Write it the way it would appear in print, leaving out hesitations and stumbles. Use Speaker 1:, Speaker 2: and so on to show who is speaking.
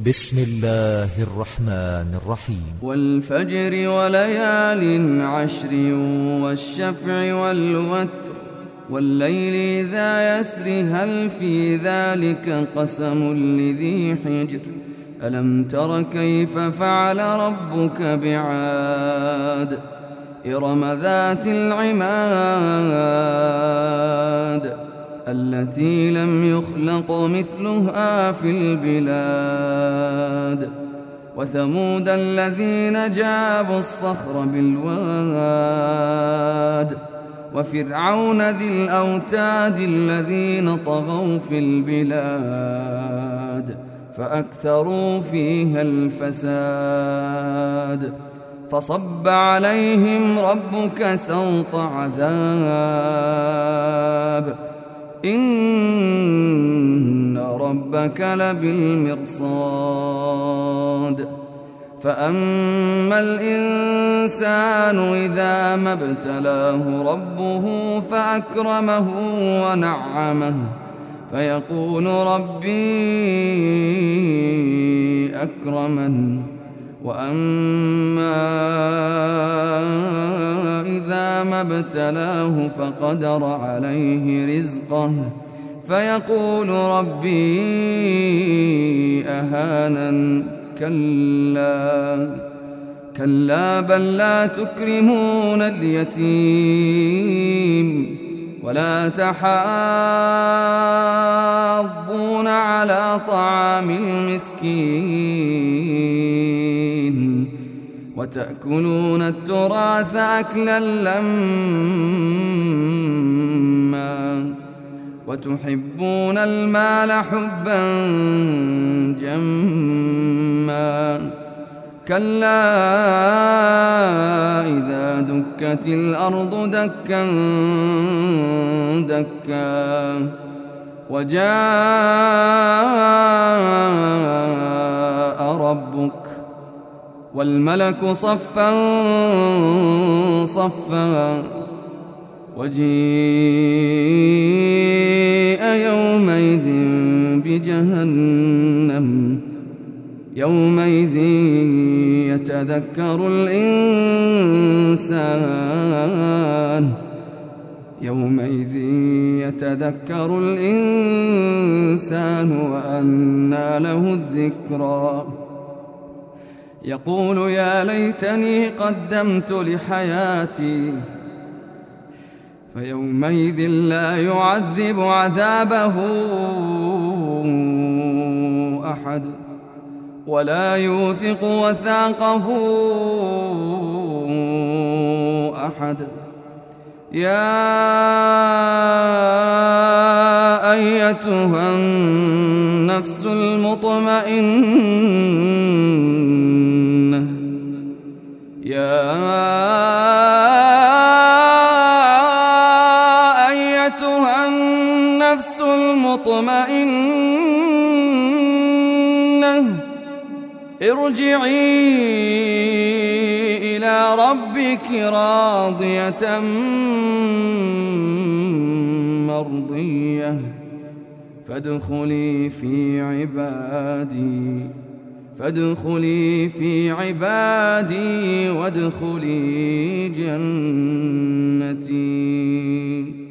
Speaker 1: بسم الله الرحمن الرحيم.
Speaker 2: والفجر وليال عشر والشفع والوتر والليل إذا يسر هل في ذلك قسم لذي حجر ألم تر كيف فعل ربك بعاد إرم ذات العماد التي لم يخلق مثلها في البلاد وثمود الذين جابوا الصخر بالواد وفرعون ذي الأوتاد الذين طغوا في البلاد فأكثروا فيها الفساد فصب عليهم ربك سوط عذاب إن ربك لبالمرصاد فأما الإنسان إذا ما ابتلاه ربه فأكرمه ونعمه فيقول ربي أكرمن وأما إذا ما ابتلاه فقدر عليه رزقه فيقول ربي أهانن كلا بل لا تكرمون اليتيم ولا تحاضون على طعام المسكين وتأكلون التراث أكلا لما وتحبون المال حبا جما كلا إذا دكت الأرض دكا دكا وجاء ربك والملك صفا صفا وجيء يومئذ بجهنم يومئذ يتذكر الإنسان وأنى له الذكرى يقول يا ليتني قدمت لحياتي فيومئذ لا يعذب عذابه أحد ولا يوثق وثاقه أحد يا أيتها النفس المطمئنة ارجعي إلى ربك راضية مرضية فادخلي في عبادي وادخلي جنتي.